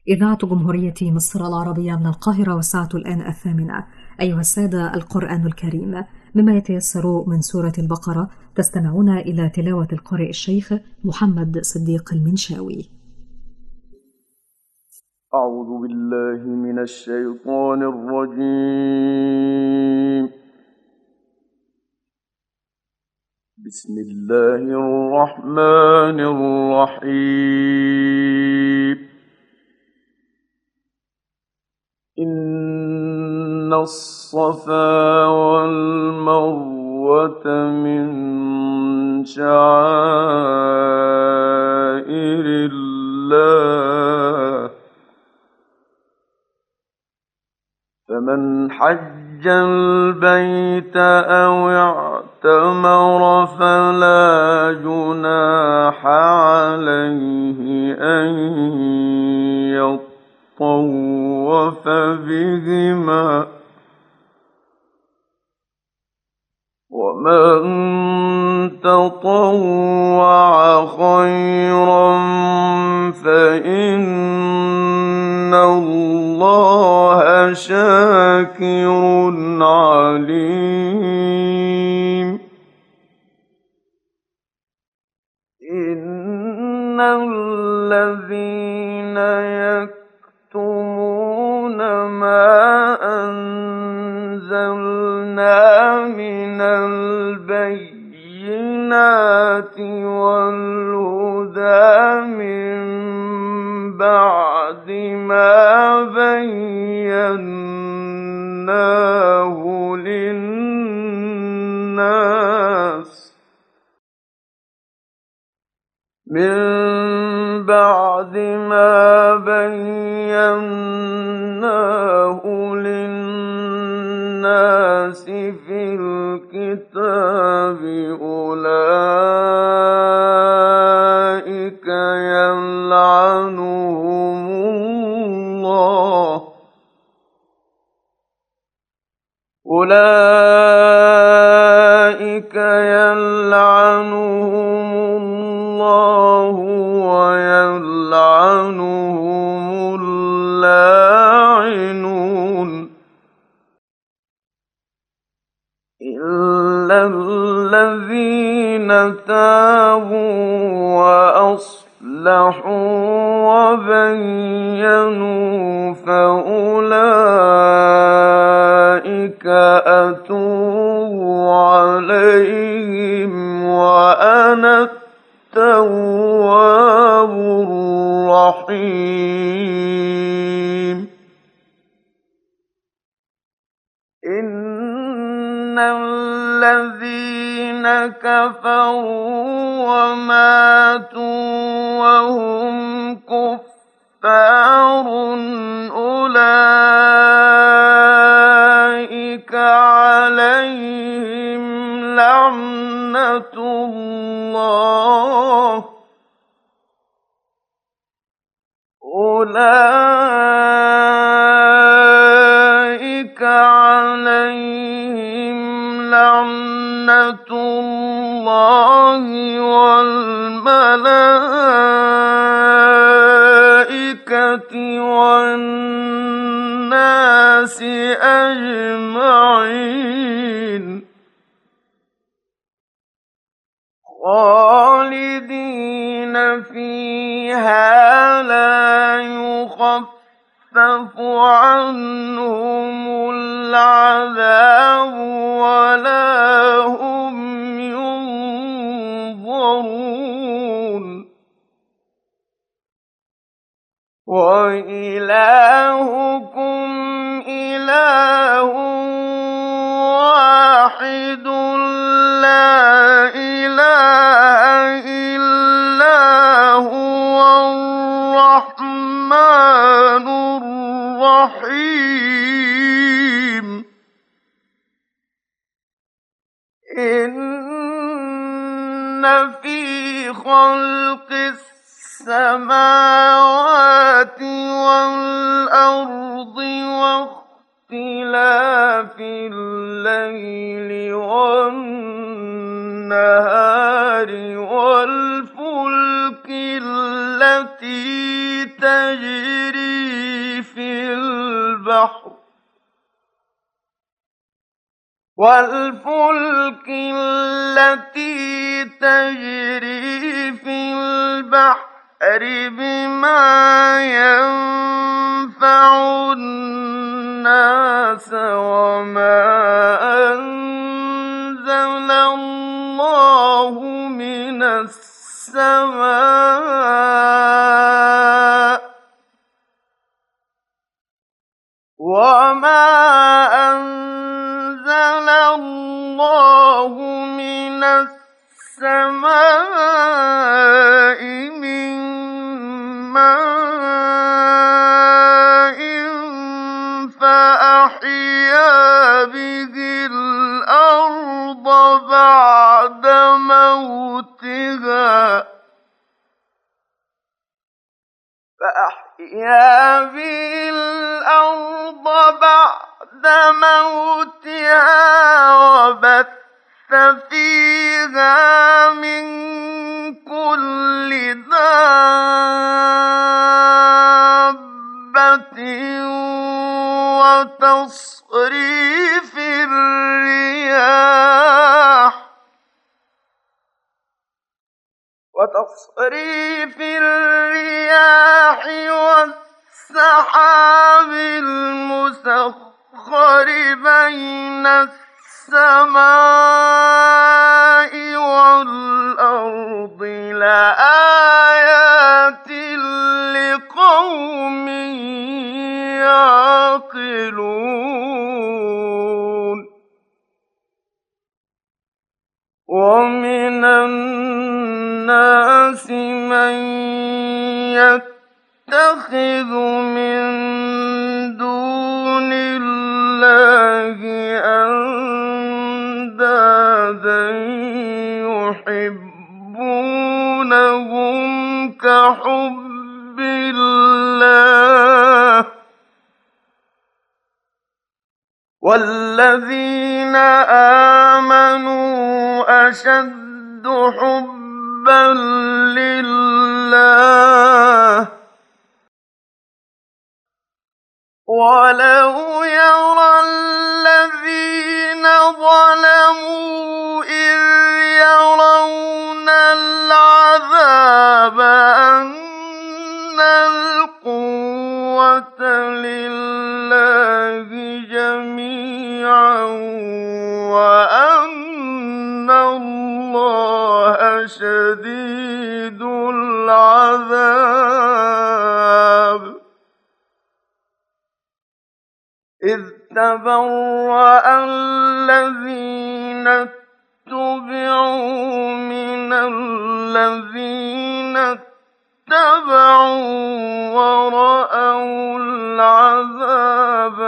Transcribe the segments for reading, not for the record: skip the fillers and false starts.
إذاعة جمهورية مصر العربية من القاهرة، والساعة الآن 8. أيها السادة، القرآن الكريم مما يتيسر من سورة البقرة، تستمعون إلى تلاوة القارئ الشيخ محمد صديق المنشاوي. أعوذ بالله من الشيطان الرجيم. بسم الله الرحمن الرحيم. إن الصفا والمروة من شعائر الله، فمن حج البيت أو اعتمر فلا جناح عليه أن يطوف بهما، ومن تطوع خيرا فإن الله شاكر عليم. إن الذين يكتمون ما أنزلنا من البينات والهدى من بعد ما بيناه للناس في الكتاب، أولئك يلعنهم الله ويلعنهم اللاعنون، إلا الذين تابوا وأصلحوا وبينوا فأولئك أتوب عليهم وأنا التواب الرحيم. إن الذين كفروا وماتوا وهم كفار أولئك عليهم لعنة الله والملائكة والناس أجمعين، خالدين فيها لا يخفف عنهم العذاب ولا هم ينظرون. وإلهكم إله واحد لا إله إلا هو الرحمن الرحيم. إن في خلق السماوات والأرض واختلاف الليل والنهار والفلك التي تجري البحر والفلك التي تجري في البحر بما ينفع الناس وما أنزل الله من السماء من ماء فأحيا به الأرض بعد موتها وبث فيها من كل دابة وتصريف الرياح والسحاب المسخر بين السماء والأرض لآيات لقوم يعقلون ومن الناس من يتخذ من دون الله أندادا يحبونهم كحب الله والذين آمنوا أشد حبا لله ولو يرى الذين ظلموا إذ يرون العذاب أن القوة لله جميعا وأن الله شديد العذاب إذ تبرأ الذين اتبعوا من الذين اتبعوا ورأوا العذاب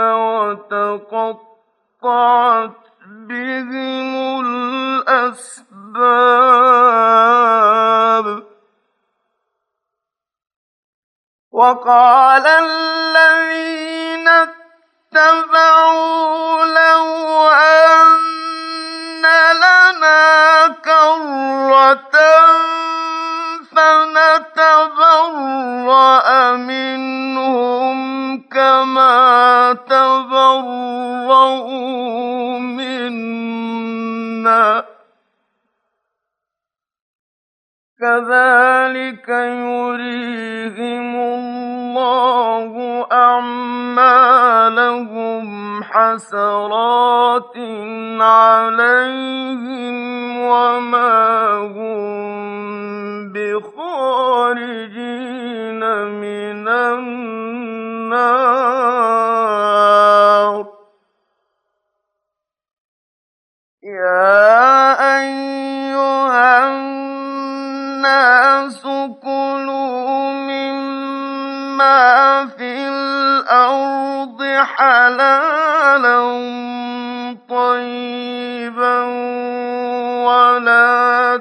وتقطعت بهم الأسباب وقال الذين اتبعوا لو أن لنا كرة فنتبرأ منهم كما تبرؤوا منا كذلك يريهم الله أعمالهم حسرات عليهم وما هم بخارجين من النار يا أيها الناس كلوا مما في الأرض حلالا طيبا ولا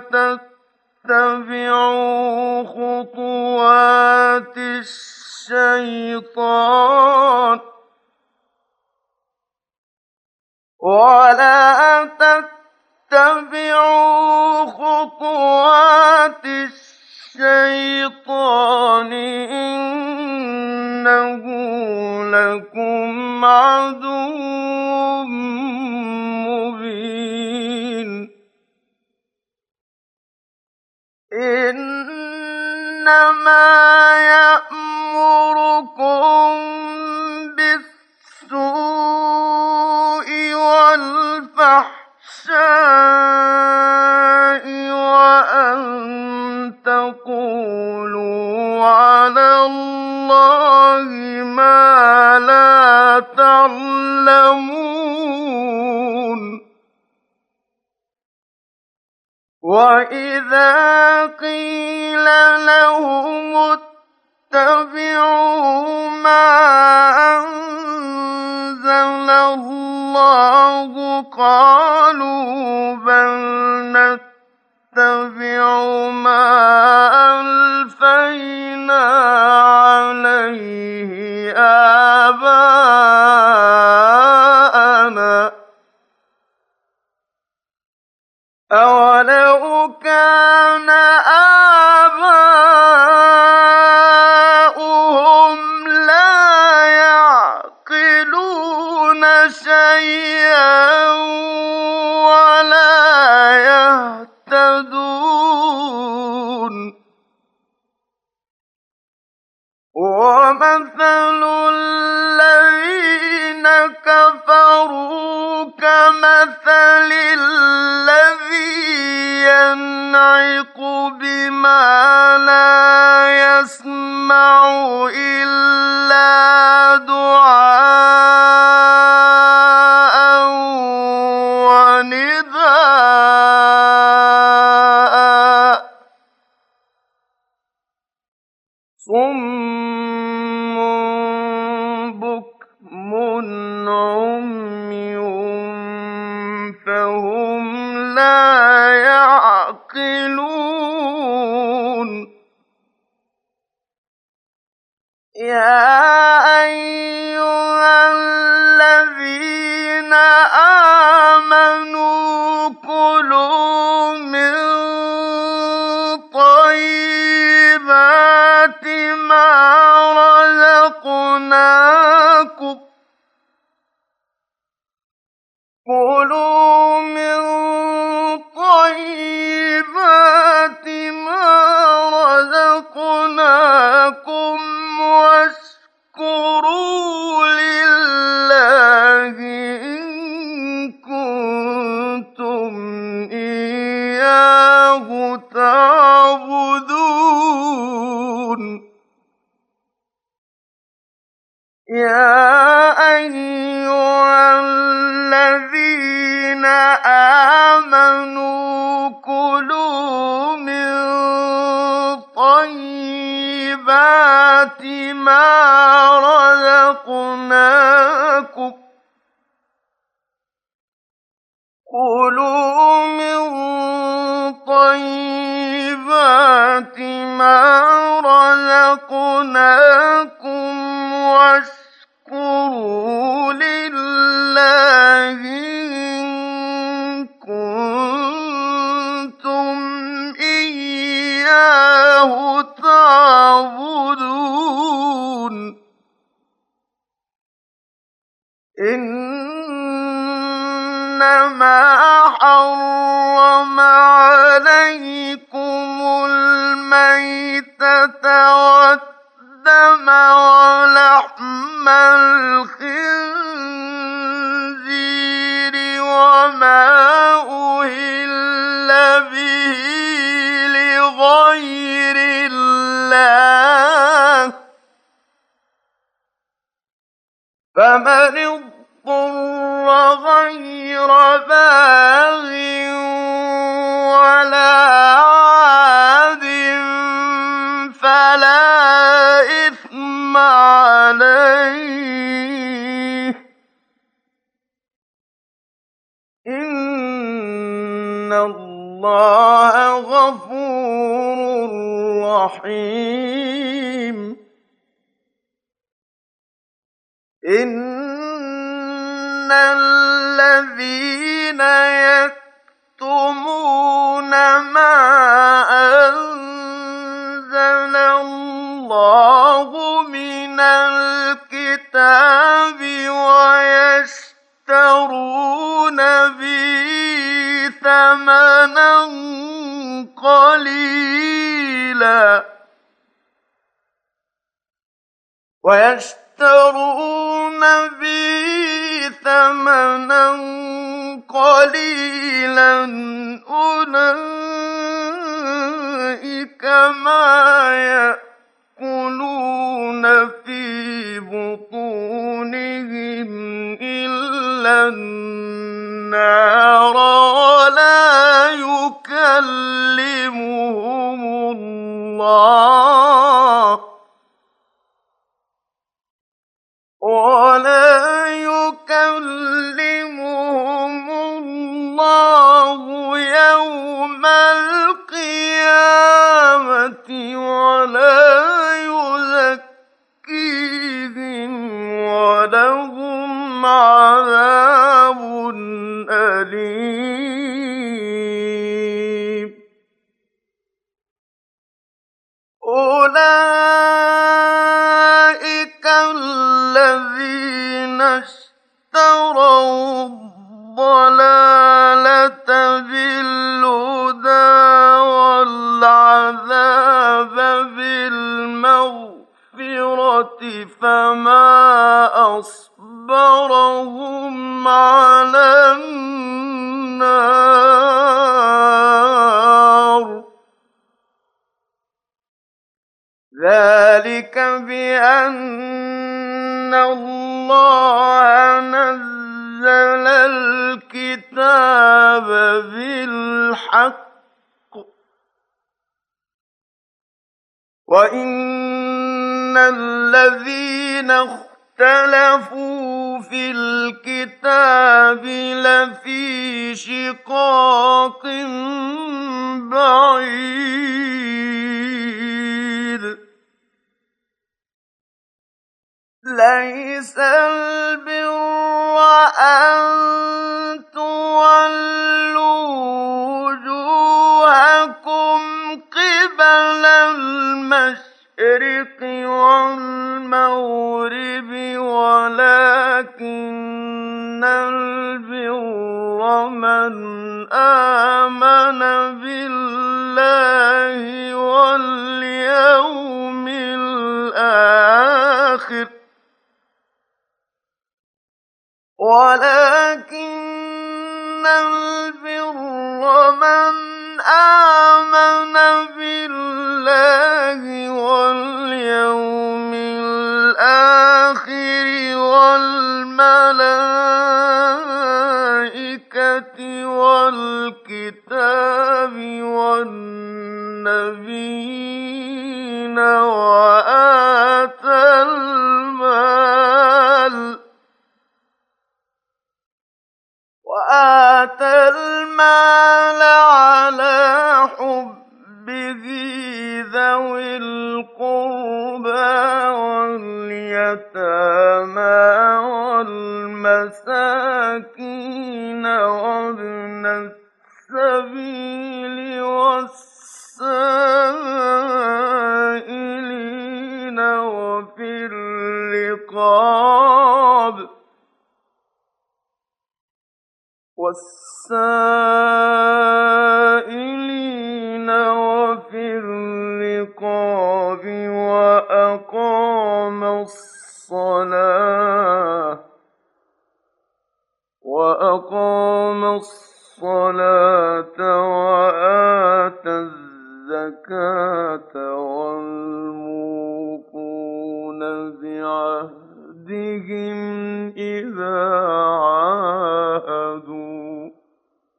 تتبعوا خطوات الشيطان إنه لكم عدو مبين إنما يأمركم بالسوء والفحشاء وأن تقولوا على الله ما لا تعلمون وإذا قيل لهم اتبعوا ما أنزل الله قالوا بل نتبع ما ألفينا عليه آباءنا أولو كان آباؤهم لا يعقلون شيئا ولا يهتدون ومثل الذين كفروا كمثل الذي ينعق بما لا يسمع إلا دعاء ونداء صم بكم عمي فهم لا يعقلون يا أيها الذين آمنوا كلوا من طيبات ما رزقناكم واشكروا لله إن كنتم إياه تعبدون يا أيها الذين آمنوا كلوا من طيبات ما رزقناكم واشكروا لله إن كنتم إياه تعبدون إنما حرم عليكم الميتة والدم ولحم الخنزير وما أهل به لغير الله فمن اضطر غير باغ ولا عاد فلا إثم عليه إن الله غفور رحيم إن الذين يكتمون ما أنزل الله من الكتاب الكتاب ويشترون به ثمنا قليلا أولئك ما يأكلون في بطونهم إلا النار ولا يكلمهم الله يوم القيامة ولا يزكيهم ولهم عذاب أليم أولئك الذين اشتروا الضلالة بالهدى والعذاب بالمغفرة فما أصبرهم على النار ذلك بأن الله نزل الكتاب بالحق وإن الذين اختلفوا في الكتاب لفي شقاق بعيد ليس البر أن تولوا وجوهكم قبل المشرق والمغرب ولكن البر من آمن بالله واليوم الآخر ولكن البر من آمن بالله واليوم الآخر والملائكة والكتاب والنبيين وآتى المال على حبه ذوي القربى واليتامى والمساكين وابن السبيل والسائلين وفي الرقاب وأقام الصلاة وآتى الزكاة والموفون بعهدهم إذا عاهدوا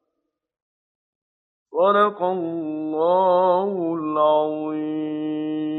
صدق الله العظيم.